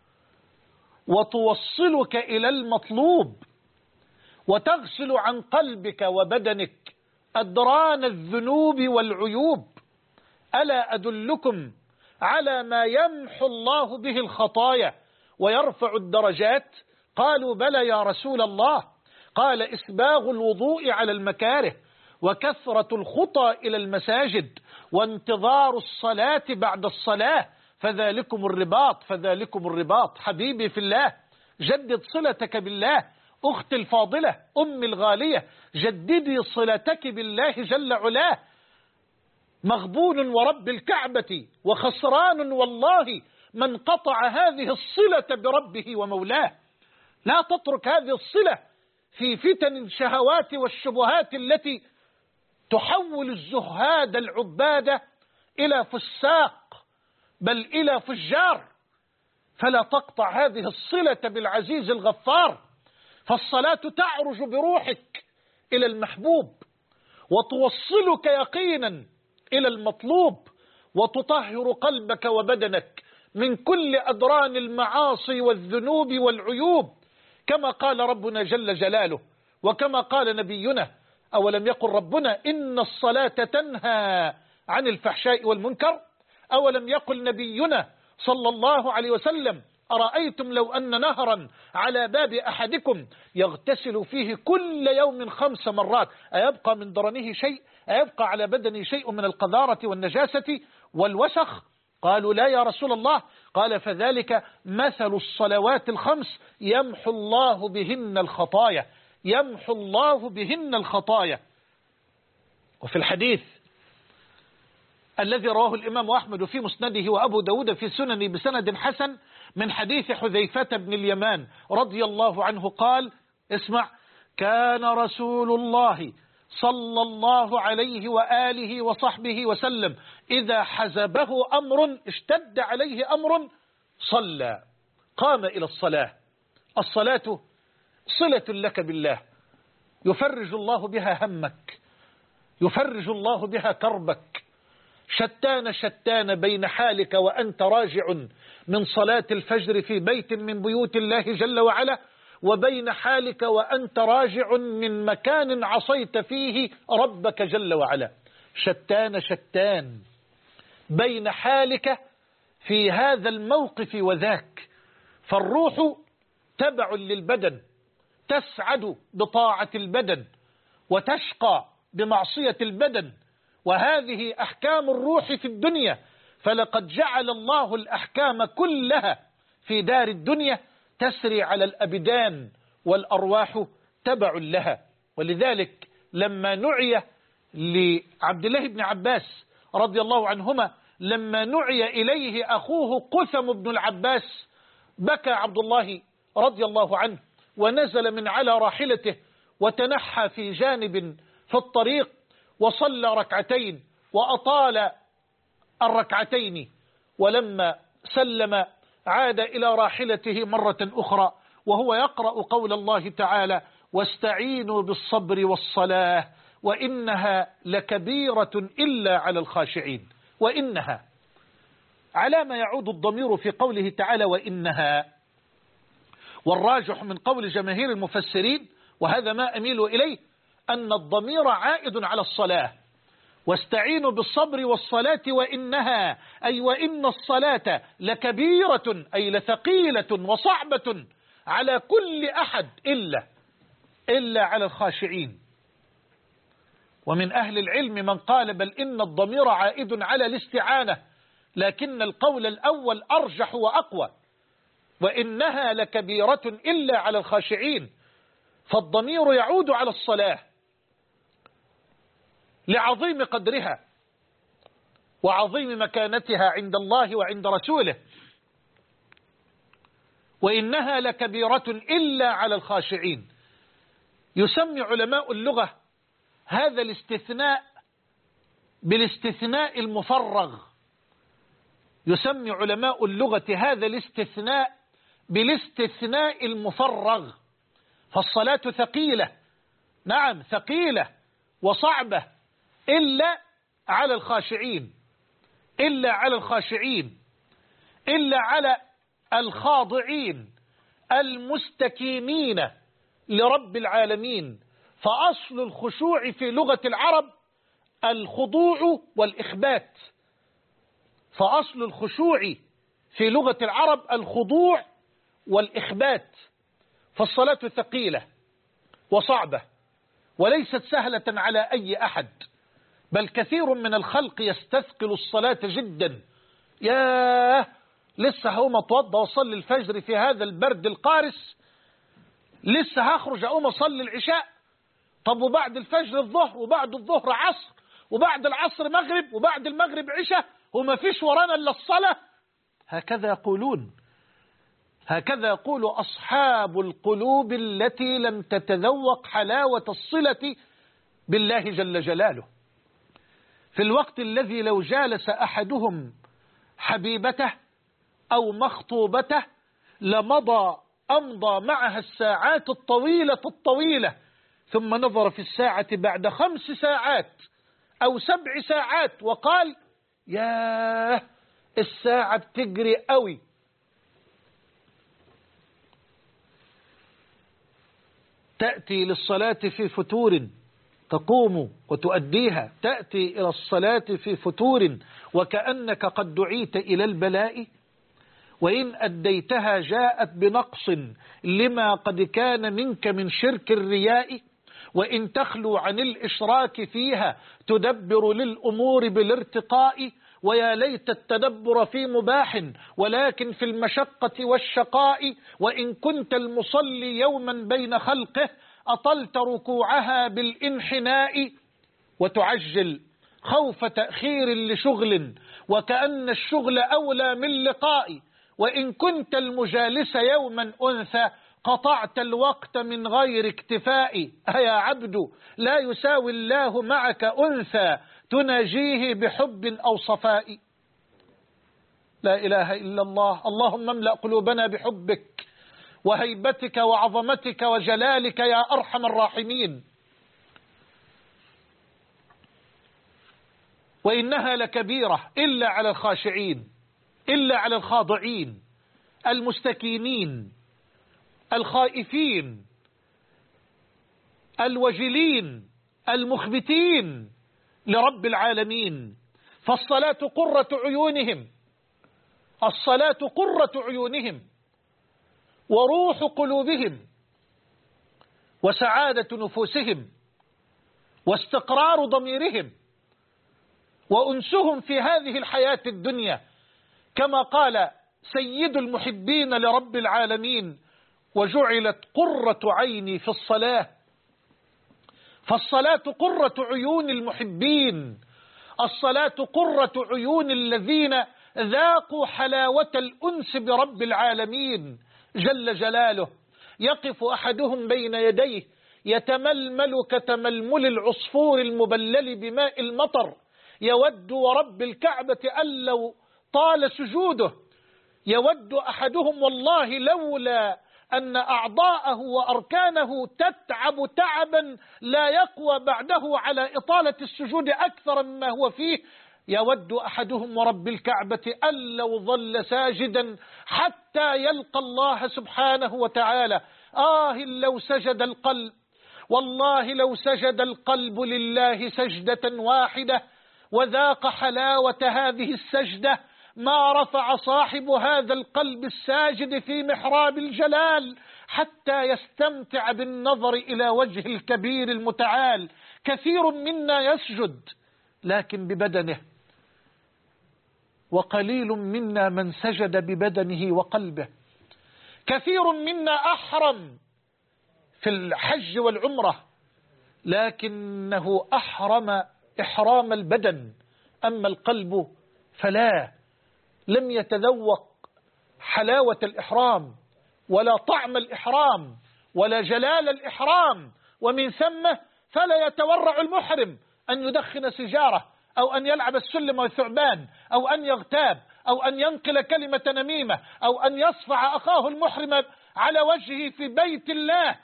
وتوصلك إلى المطلوب، وتغسل عن قلبك وبدنك أدران الذنوب والعيوب. ألا أدلكم على ما يمحو الله به الخطايا ويرفع الدرجات؟ قالوا: بلى يا رسول الله. قال: إسباغ الوضوء على المكاره، وكثرة الخطى إلى المساجد، وانتظار الصلاة بعد الصلاة، فذلكم الرباط. حبيبي في الله، جدد صلتك بالله. أختي الفاضلة، أمي الغالية، جددي صلتك بالله جل علاه. مغبون ورب الكعبة وخسران والله من قطع هذه الصلة بربه ومولاه. لا تترك هذه الصلة في فتن الشهوات والشبهات التي تحول الزهاد العباد إلى فساق، بل إلى فجار. فلا تقطع هذه الصلة بالعزيز الغفار. فالصلاة تعرج بروحك إلى المحبوب، وتوصلك يقينا إلى المطلوب، وتطهر قلبك وبدنك من كل أدران المعاصي والذنوب والعيوب، كما قال ربنا جل جلاله، وكما قال نبينا: أولم يقل ربنا إن الصلاة تنهى عن الفحشاء والمنكر؟ أولم يقل نبينا صلى الله عليه وسلم: أرأيتم لو أن نهرا على باب أحدكم يغتسل فيه كل يوم 5 مرات أيبقى من درنه شيء؟ أيبقى على بدنه شيء من القذارة والنجاسة والوسخ؟ قالوا: لا يا رسول الله. قال: فذلك مثل الصلوات ال5 يمحو الله بهن الخطايا. وفي الحديث الذي رواه الإمام أحمد في مسنده وأبو داود في سننه بسند حسن من حديث حذيفة بن اليمان رضي الله عنه قال: اسمع: كان رسول الله صلى الله عليه وآله وصحبه وسلم إذا حزبه أمر، اشتد عليه أمر، صلى، قام إلى الصلاة. الصلاة صلة لك بالله، يفرج الله بها همك، يفرج الله بها كربك. شتان بين حالك وأنت راجع من صلاة الفجر في بيت من بيوت الله جل وعلا، وبين حالك وأنت راجع من مكان عصيت فيه ربك جل وعلا. شتان بين حالك في هذا الموقف وذاك. فالروح تبع للبدن، تسعد بطاعة البدن وتشقى بمعصية البدن، وهذه أحكام الروح في الدنيا. فلقد جعل الله الأحكام كلها في دار الدنيا تسري على الأبدان، والأرواح تبع لها. ولذلك لما نعي لعبد الله بن عباس رضي الله عنهما، لما نعي إليه أخوه قثم بن العباس، بكى عبد الله رضي الله عنه، ونزل من على راحلته وتنحى في جانب في الطريق، وصلى ركعتين وأطال الركعتين، ولما سلم عاد إلى راحلته مرة أخرى وهو يقرأ قول الله تعالى: واستعينوا بالصبر والصلاة وإنها لكبيرة إلا على الخاشعين. وإنها على ما يعود الضمير في قوله تعالى وإنها؟ والراجح من قول جماهير المفسرين، وهذا ما أميل إليه، أن الضمير عائد على الصلاة. واستعينوا بالصبر والصلاة وإنها، أي وإن الصلاة لكبيرة، أي لثقيلة وصعبة على كل أحد إلا على الخاشعين. ومن أهل العلم من قال بل إن الضمير عائد على الاستعانة، لكن القول الأول أرجح وأقوى، وإنها لكبيرة إلا على الخاشعين، فالضمير يعود على الصلاة لعظيم قدرها وعظيم مكانتها عند الله وعند رسوله. وإنها لكبيرة إلا على الخاشعين. يسمي علماء اللغة هذا الاستثناء بالاستثناء المفرغ. يسمي علماء اللغة هذا الاستثناء بالاستثناء المفرغ. فالصلاة ثقيلة، نعم ثقيلة وصعبة، إلا على الخاشعين، إلا على الخاشعين، إلا على الخاضعين المستكينين لرب العالمين. فأصل الخشوع في لغة العرب الخضوع والإخبات. فأصل الخشوع في لغة العرب الخضوع والإخبات. فالصلاة ثقيلة وصعبة وليست سهلة على أي أحد، بل كثير من الخلق يستثقل الصلاة جدا. ياه، لسه هقوم اتوضى واصلي الفجر في هذا البرد القارس، لسه هخرج اقوم اصلي العشاء، طب وبعد الفجر الظهر، وبعد الظهر عصر، وبعد العصر مغرب، وبعد المغرب عشاء، وما فيش ورانا الا الصلاة. هكذا يقولون، هكذا يقول أصحاب القلوب التي لم تتذوق حلاوة الصلة بالله جل جلاله. في الوقت الذي لو جالس أحدهم حبيبته أو مخطوبته أمضى معها الساعات الطويلة، ثم نظر في الساعة بعد 5 ساعات أو 7 ساعات وقال: ياه، الساعة بتجري قوي. تأتي للصلاة في فتور تقوم وتؤديها، تأتي إلى الصلاة في فتور وكأنك قد دعيت إلى البلاء، وإن أديتها جاءت بنقص لما قد كان منك من شرك الرياء، وإن تخلو عن الإشراك فيها تدبر للأمور بالارتقاء، ويا ليت التدبر في مباح ولكن في المشقة والشقاء، وإن كنت المصلي يوما بين خلقه أطلت ركوعها بالانحناء، وتعجل خوف تأخير لشغل وكأن الشغل أولى من لقاء، وإن كنت المجالس يوما أنثى قطعت الوقت من غير اكتفاء. أيا عبد لا يساوي الله معك أنثى تناجيه بحب أو صفاء. لا إله إلا الله. اللهم املأ قلوبنا بحبك وهيبتك وعظمتك وجلالك يا أرحم الراحمين. وإنها لكبيرة إلا على الخاشعين، إلا على الخاضعين المستكينين الخائفين الوجلين المخبتين لرب العالمين. فالصلاة قرة عيونهم، الصلاة قرة عيونهم وروح قلوبهم وسعادة نفوسهم واستقرار ضميرهم وأنسهم في هذه الحياة الدنيا، كما قال سيد المحبين لرب العالمين: وجعلت قرة عيني في الصلاة. فالصلاة قرة عيون المحبين، الصلاة قرة عيون الذين ذاقوا حلاوة الأنس برب العالمين جل جلاله. يقف أحدهم بين يديه يتململ كتململ العصفور المبلل بماء المطر، يود ورب الكعبة أن لو طال سجوده، يود أحدهم والله لولا أن أعضاءه وأركانه تتعب تعبا لا يقوى بعده على إطالة السجود أكثر مما هو فيه. يود أحدهم ورب الكعبة أن لو ظل ساجدا حتى يلقى الله سبحانه وتعالى. لو سجد القلب، والله لو سجد القلب لله سجدة واحدة وذاق حلاوة هذه السجدة ما رفع صاحب هذا القلب الساجد في محراب الجلال حتى يستمتع بالنظر إلى وجه الكبير المتعال. كثير منا يسجد لكن ببدنه، وقليل منا من سجد ببدنه وقلبه. كثير منا أحرم في الحج والعمرة لكنه أحرم إحرام البدن، أما القلب فلا، لم يتذوق حلاوة الإحرام ولا طعم الإحرام ولا جلال الإحرام. ومن ثم فلا يتورع المحرم أن يدخن سيجارة أو أن يلعب السلم والثعبان أو أن يغتاب أو أن ينقل كلمة نميمة أو أن يصفع أخاه المحرم على وجهه في بيت الله.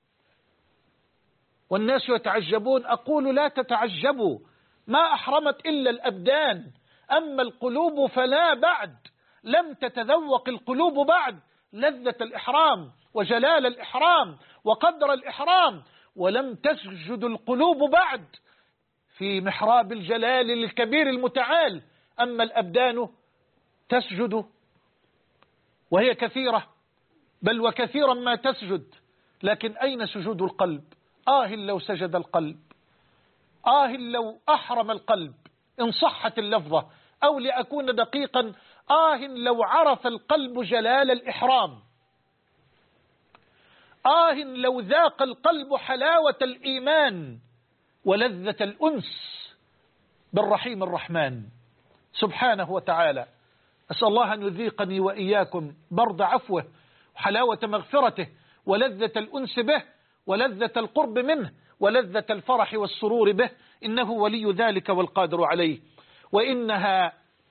والناس يتعجبون، أقول لا تتعجبوا، ما أحرمت إلا الأبدان، أما القلوب فلا، بعد لم تتذوق القلوب بعد لذة الإحرام وجلال الإحرام وقدر الإحرام، ولم تسجد القلوب بعد في محراب الجلال الكبير المتعال. أما الأبدان تسجد وهي كثيرة، بل وكثيرا ما تسجد، لكن أين سجود القلب؟ لو سجد القلب، لو أحرم القلب إن صحت اللفظة، أو لأكون دقيقا، لو عرف القلب جلال الإحرام، لو ذاق القلب حلاوة الإيمان ولذة الأنس بالرحيم الرحمن سبحانه وتعالى. أسأل الله أن يذيقني وإياكم برد عفوه وحلاوة مغفرته ولذة الأنس به ولذة القرب منه ولذة الفرح والسرور به، إنه ولي ذلك والقادر عليه. وإنها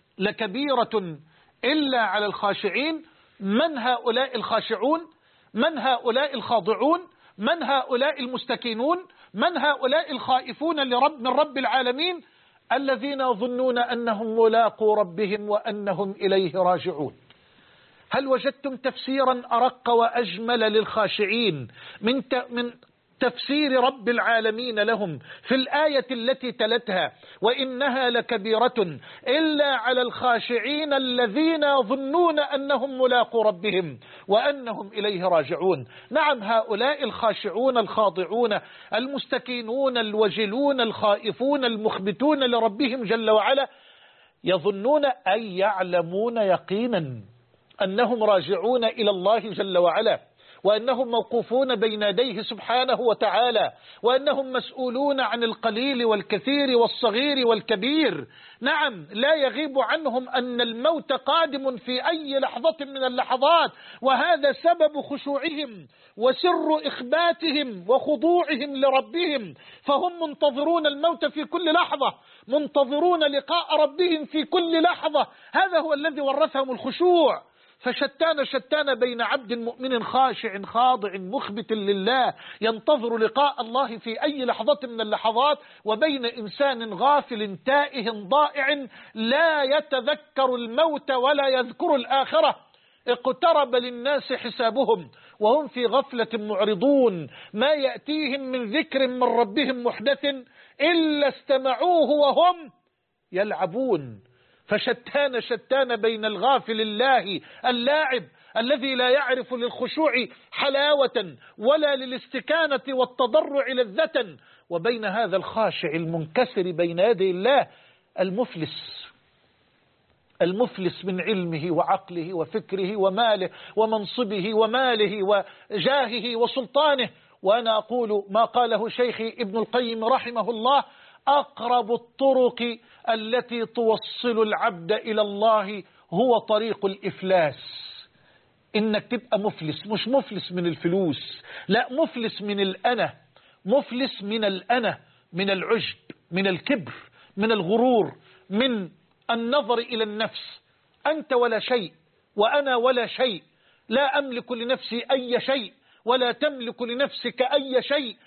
لكبيرة إلا على الخاشعين. من هؤلاء الخاشعون؟ من هؤلاء الخاضعون؟ من هؤلاء المستكينون؟ من هؤلاء الخائفون من رب العالمين؟ الذين يظنون أنهم ملاقو ربهم وأنهم إليه راجعون. هل وجدتم تفسيرا أرق وأجمل للخاشعين من تفسير رب العالمين لهم في الآية التي تلتها؟ وإنها لكبيرة إلا على الخاشعين الذين يظنون أنهم ملاقو ربهم وأنهم إليه راجعون. نعم، هؤلاء الخاشعون الخاضعون المستكينون الوجلون الخائفون المخبتون لربهم جل وعلا يظنون أي يعلمون يقينا أنهم راجعون إلى الله جل وعلا، وأنهم موقوفون بين يديه سبحانه وتعالى، وأنهم مسؤولون عن القليل والكثير والصغير والكبير. نعم، لا يغيب عنهم أن الموت قادم في أي لحظة من اللحظات، وهذا سبب خشوعهم وسر إخباتهم وخضوعهم لربهم، فهم منتظرون الموت في كل لحظة، منتظرون لقاء ربهم في كل لحظة. هذا هو الذي ورثهم الخشوع. فشتان بين عبد مؤمن خاشع خاضع مخبت لله ينتظر لقاء الله في أي لحظة من اللحظات، وبين إنسان غافل تائه ضائع لا يتذكر الموت ولا يذكر الآخرة. اقترب للناس حسابهم وهم في غفلة معرضون، ما يأتيهم من ذكر من ربهم محدث إلا استمعوه وهم يلعبون. فشتان بين الغافل الله اللاعب الذي لا يعرف للخشوع حلاوة ولا للاستكانة والتضرع لذة، وبين هذا الخاشع المنكسر بين يدي الله المفلس من علمه وعقله وفكره وماله ومنصبه وماله وجاهه وسلطانه. وأنا أقول ما قاله شيخي ابن القيم رحمه الله: أقرب الطرق التي توصل العبد إلى الله هو طريق الإفلاس. إنك تبقى مفلس، مش مفلس من الفلوس، لا، مفلس من الأنا، مفلس من الأنا، من العجب، من الكبر، من الغرور، من النظر إلى النفس. أنت ولا شيء وأنا ولا شيء، لا أملك لنفسي أي شيء ولا تملك لنفسك أي شيء،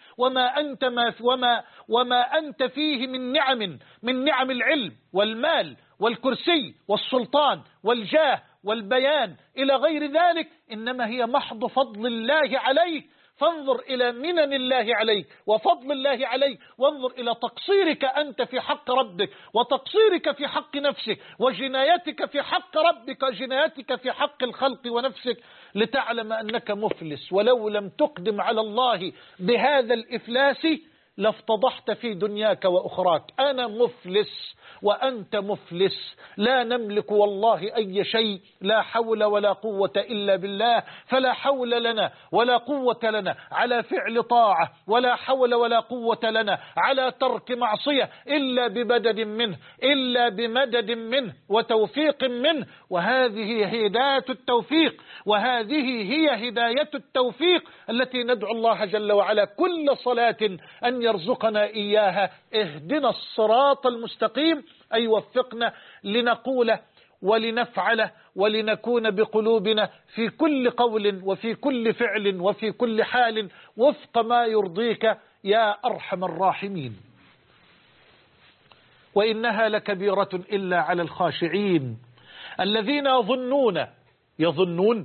وما أنت فيه من نعم العلم والمال والكرسي والسلطان والجاه والبيان إلى غير ذلك، إنما هي محض فضل الله عليك. فانظر إلى منن الله عليك وفضل الله عليك، وانظر إلى تقصيرك أنت في حق ربك، وتقصيرك في حق نفسك، وجنايتك في حق ربك، وجنايتك في حق الخلق ونفسك، لتعلم أنك مفلس. ولو لم تقدم على الله بهذا الإفلاس لافتضحت في دنياك وأخراك. أنا مفلس وأنت مفلس، لا نملك والله أي شيء، لا حول ولا قوة إلا بالله. فلا حول لنا ولا قوة لنا على فعل طاعة، ولا حول ولا قوة لنا على ترك معصية إلا بمدد منه وتوفيق منه. وهذه هداية التوفيق، وهذه هي هداية التوفيق التي ندعو الله جل وعلا كل صلاة أن يرزقنا إياها. اهدنا الصراط المستقيم، أي وفقنا لنقول ولنفعل ولنكون بقلوبنا في كل قول وفي كل فعل وفي كل حال وفق ما يرضيك يا أرحم الراحمين. وإنها لكبيرة إلا على الخاشعين الذين يظنون.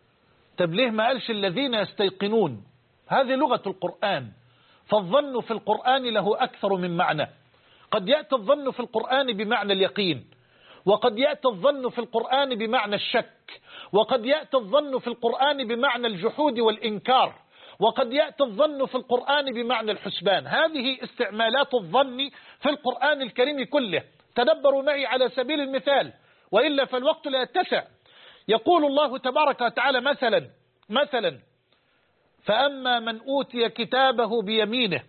طب ليه ما قالش الذين يستيقنون؟ هذه لغة القرآن، فالظن في القرآن له أكثر من معنى. قد يأتي الظن في القرآن بمعنى اليقين، وقد يأتي الظن في القرآن بمعنى الشك، وقد يأتي الظن في القرآن بمعنى الجحود والإنكار، وقد يأتي الظن في القرآن بمعنى الحسبان. هذه استعمالات الظن في القرآن الكريم كله. تدبروا معي على سبيل المثال، وإلا فالوقت لا يتسع. يقول الله تبارك وتعالى مثلا فأما من أوتي كتابه بيمينه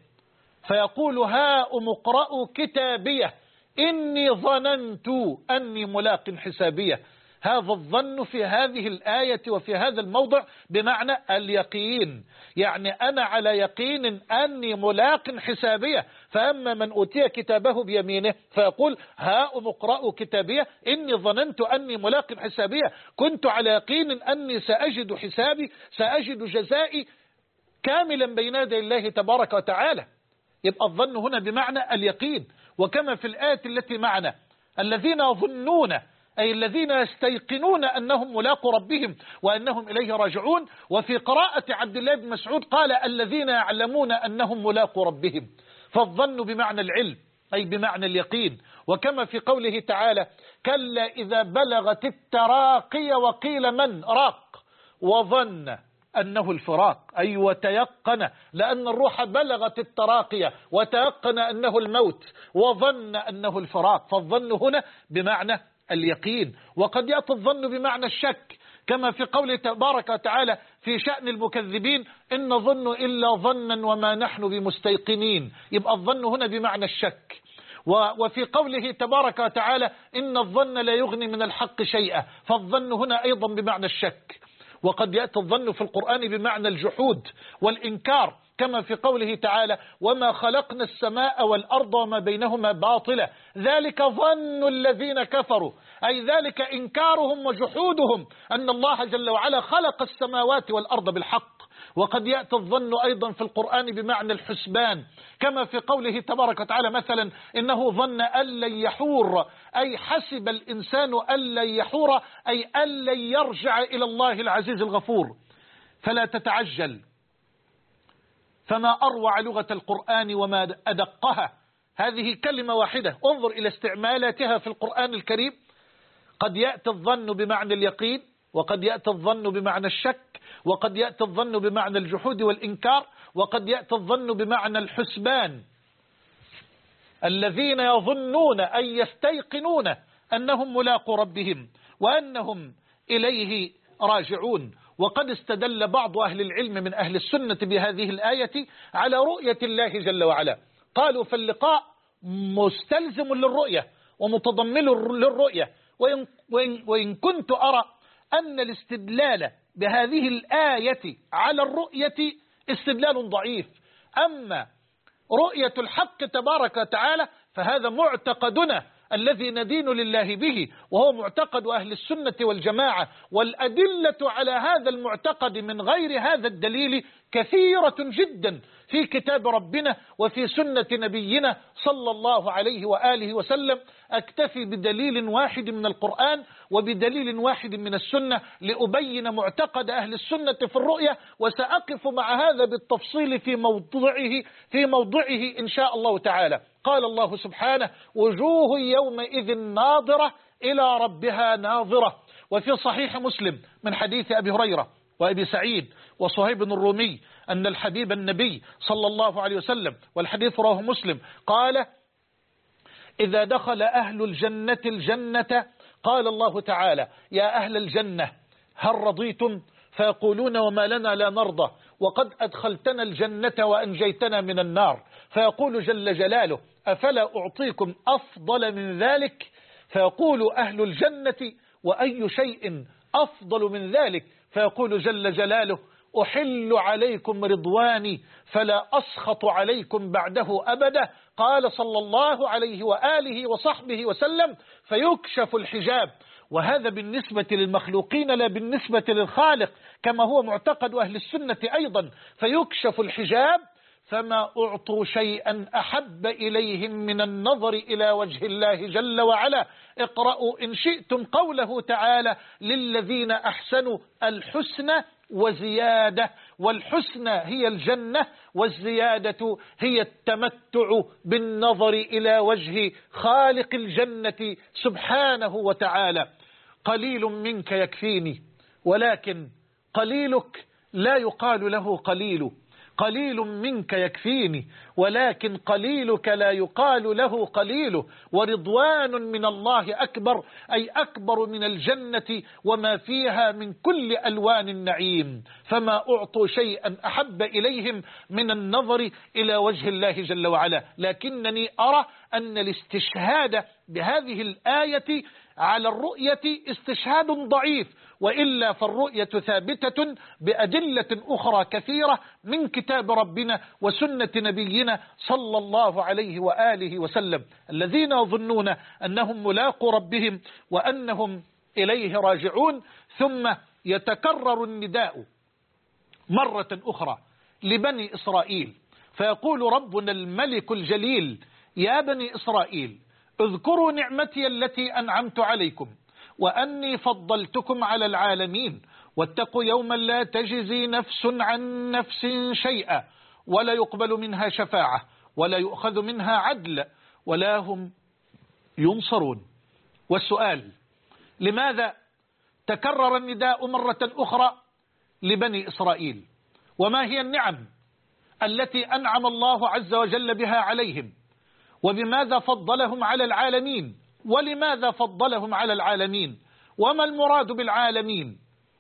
فيقول هاؤم اقرءوا كتابيه إني ظننت أني ملاق حسابيه. هذا الظن في هذه الآية وفي هذا الموضع بمعنى اليقين، يعني أنا على يقين أني ملاق حسابيه. فأما من أوتي كتابه بيمينه فيقول هاؤم اقرءوا كتابيه إني ظننت أني ملاق حسابيه. كنت على يقين أني سأجد حسابي، سأجد جزائي كاملا بين يدي الله تبارك وتعالى. يبقى الظن هنا بمعنى اليقين. وكما في الآية التي معنا الذين يظنون، أي الذين يستيقنون أنهم ملاقوا ربهم وأنهم إليه راجعون. وفي قراءة عبد الله بن مسعود قال الذين يعلمون أنهم ملاقوا ربهم. فالظن بمعنى العلم، أي بمعنى اليقين. وكما في قوله تعالى كلا إذا بلغت التراقي وقيل من راق وظن أنه الفراق، أي وتيقن، لأن الروح بلغت التراقية وتيقن أنه الموت وظن أنه الفراق. فالظن هنا بمعنى اليقين. وقد يأتي الظن بمعنى الشك، كما في قوله تبارك وتعالى في شأن المكذبين إن نظن إلا ظنا وما نحن بمستيقنين. يبقى الظن هنا بمعنى الشك. وفي قوله تبارك وتعالى إن الظن لا يغني من الحق شيئا، فالظن هنا أيضا بمعنى الشك. وقد يأتي الظن في القرآن بمعنى الجحود والإنكار، كما في قوله تعالى وما خلقنا السماء والأرض وما بينهما باطلا ذلك ظن الذين كفروا، أي ذلك إنكارهم وجحودهم أن الله جل وعلا خلق السماوات والأرض بالحق. وقد يأتي الظن أيضا في القرآن بمعنى الحسبان، كما في قوله تبارك وتعالى مثلا إنه ظن أن لن يحور، أي حسب الإنسان أن لن يحور، أي أن لن يرجع إلى الله العزيز الغفور. فلا تتعجل، فما أروع لغة القرآن وما أدقها. هذه كلمة واحدة، انظر إلى استعمالاتها في القرآن الكريم. قد يأتي الظن بمعنى اليقين، وقد يأتي الظن بمعنى الشك، وقد يأتي الظن بمعنى الجحود والإنكار، وقد يأتي الظن بمعنى الحسبان. الذين يظنون أي يستيقنون أنهم ملاقوا ربهم وأنهم إليه راجعون. وقد استدل بعض أهل العلم من أهل السنة بهذه الآية على رؤية الله جل وعلا. قالوا فاللقاء مستلزم للرؤية ومتضمن للرؤية. وإن كنت أرى أن الاستدلال بهذه الآية على الرؤية استدلال ضعيف، أما رؤية الحق تبارك وتعالى فهذا معتقدنا الذي ندين لله به، وهو معتقد أهل السنة والجماعة. والأدلة على هذا المعتقد من غير هذا الدليل كثيرة جدا في كتاب ربنا وفي سنة نبينا صلى الله عليه وآله وسلم. أكتفي بدليل واحد من القرآن وبدليل واحد من السنة لأبين معتقد أهل السنة في الرؤية، وسأقف مع هذا بالتفصيل في موضعه إن شاء الله تعالى. قال الله سبحانه: وجوه يومئذ ناظرة إلى ربها ناظرة. وفي صحيح مسلم من حديث أبي هريرة وأبي سعيد وصهيب الرومي أن الحبيب النبي صلى الله عليه وسلم، والحديث رواه مسلم، قال: إذا دخل أهل الجنة الجنة قال الله تعالى: يا أهل الجنة هل رضيتم؟ فيقولون: وما لنا لا نرضى، وقد أدخلتنا الجنة وأنجيتنا من النار. فيقول جل جلاله: أفلا أعطيكم أفضل من ذلك؟ فيقول أهل الجنة: وأي شيء أفضل من ذلك؟ فيقول جل جلاله: أحل عليكم رضواني فلا أسخط عليكم بعده أبدا. قال صلى الله عليه وآله وصحبه وسلم: فيكشف الحجاب. وهذا بالنسبة للمخلوقين لا بالنسبة للخالق، كما هو معتقد أهل السنة أيضا. فيكشف الحجاب فما أعطوا شيئا أحب إليهم من النظر إلى وجه الله جل وعلا. اقرأوا إن شئتم قوله تعالى: للذين أحسنوا الحسنى وزيادة. والحسنى هي الجنة، والزيادة هي التمتع بالنظر إلى وجه خالق الجنة سبحانه وتعالى. قليل منك يكفيني، ولكن قليلك لا يقال له قليل. قليل منك يكفيني، ولكن قليلك لا يقال له قليل. ورضوان من الله أكبر، أي أكبر من الجنة وما فيها من كل ألوان النعيم. فما أعطوا شيئا أحب إليهم من النظر إلى وجه الله جل وعلا. لكنني أرى أن الاستشهاد بهذه الآية على الرؤية استشهاد ضعيف، وإلا فالرؤية ثابتة بأدلة أخرى كثيرة من كتاب ربنا وسنة نبينا صلى الله عليه وآله وسلم. الذين يظنون أنهم ملاقوا ربهم وأنهم إليه راجعون. ثم يتكرر النداء مرة أخرى لبني إسرائيل، فيقول ربنا الملك الجليل: يا بني إسرائيل اذكروا نعمتي التي أنعمت عليكم وأني فضلتكم على العالمين، واتقوا يوما لا تجزي نفس عن نفس شيئا ولا يقبل منها شفاعة ولا يؤخذ منها عدل ولا هم ينصرون. والسؤال: لماذا تكرر النداء مرة أخرى لبني إسرائيل؟ وما هي النعم التي أنعم الله عز وجل بها عليهم؟ وبماذا فضلهم على العالمين؟ ولماذا فضلهم على العالمين؟ وما المراد بالعالمين؟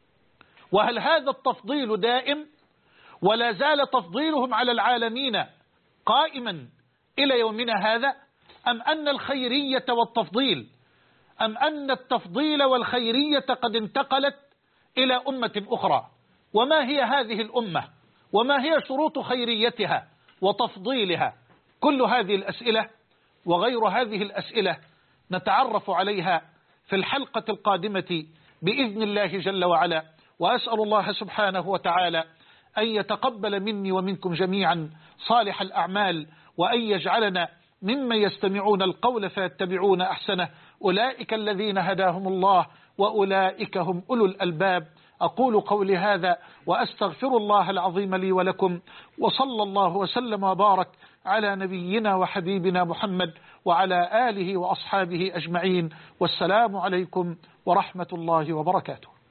وهل هذا التفضيل دائم ولا زال تفضيلهم على العالمين قائما إلى يومنا هذا؟ أم أن الخيرية والتفضيل أم أن التفضيل والخيرية قد انتقلت إلى أمة أخرى؟ وما هي هذه الأمة؟ وما هي شروط خيريتها وتفضيلها؟ كل هذه الأسئلة وغير هذه الأسئلة نتعرف عليها في الحلقة القادمة بإذن الله جل وعلا. وأسأل الله سبحانه وتعالى أن يتقبل مني ومنكم جميعا صالح الأعمال، وأن يجعلنا ممن يستمعون القول فيتبعون أحسنه. أولئك الذين هداهم الله وأولئك هم أولو الألباب. أقول قولي هذا وأستغفر الله العظيم لي ولكم، وصلى الله وسلم وبارك على نبينا وحبيبنا محمد وعلى آله وأصحابه أجمعين. والسلام عليكم ورحمة الله وبركاته.